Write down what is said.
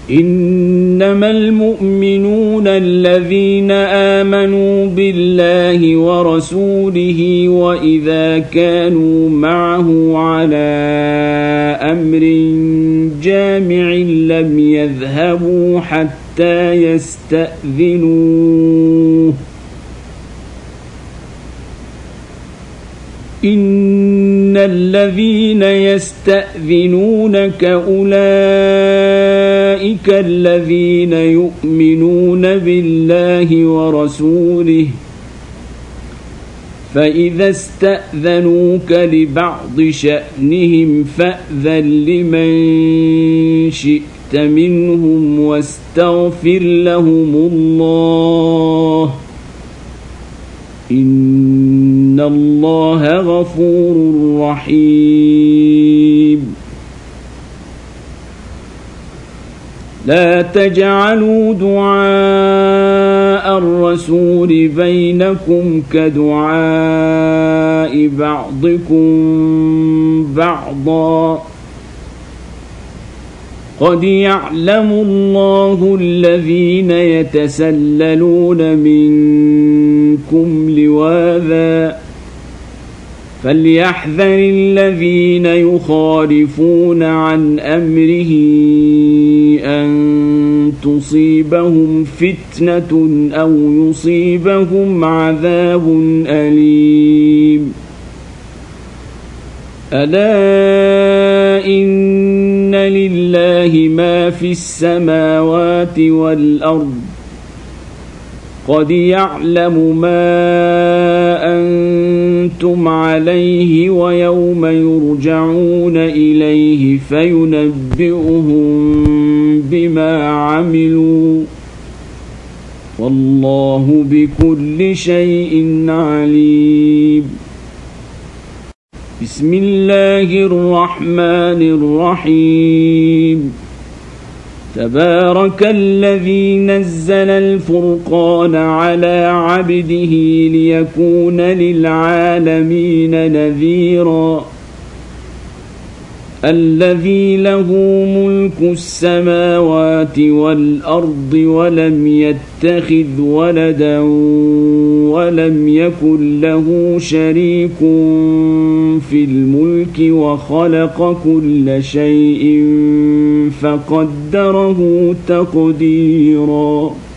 إنما المؤمنون الذين آمنوا بالله ورسوله وإذا كانوا معه على أمر جامع لم يذهبوا حتى يستأذنوه إن الذين يستأذنونك أولئك الذين يؤمنون بالله ورسوله فإذا استأذنوك لبعض شأنهم فأذن لمن شئت منهم واستغفر لهم الله إن الله غفور رحيم لا تجعلوا دعاء الرسول بينكم كدعاء بعضكم بعضا قد يعلم الله الذين يتسللون منكم لواذا فليحذر الذين يخالفون عن أمره أن تصيبهم فتنة أو يصيبهم عذاب أليم ألا إن لله ما في السماوات والأرض قد يعلم ما أنتم عليه ويوم يرجعون إليه فينبئهم بما عملوا والله بكل شيء عليم بسم الله الرحمن الرحيم تبارك الذي نزل الفرقان على عبده ليكون للعالمين نذيرا الذي له ملك السماوات والأرض ولم يتخذ ولدا ولم يكن له شريك في الملك وخلق كل شيء فقدره تقديرا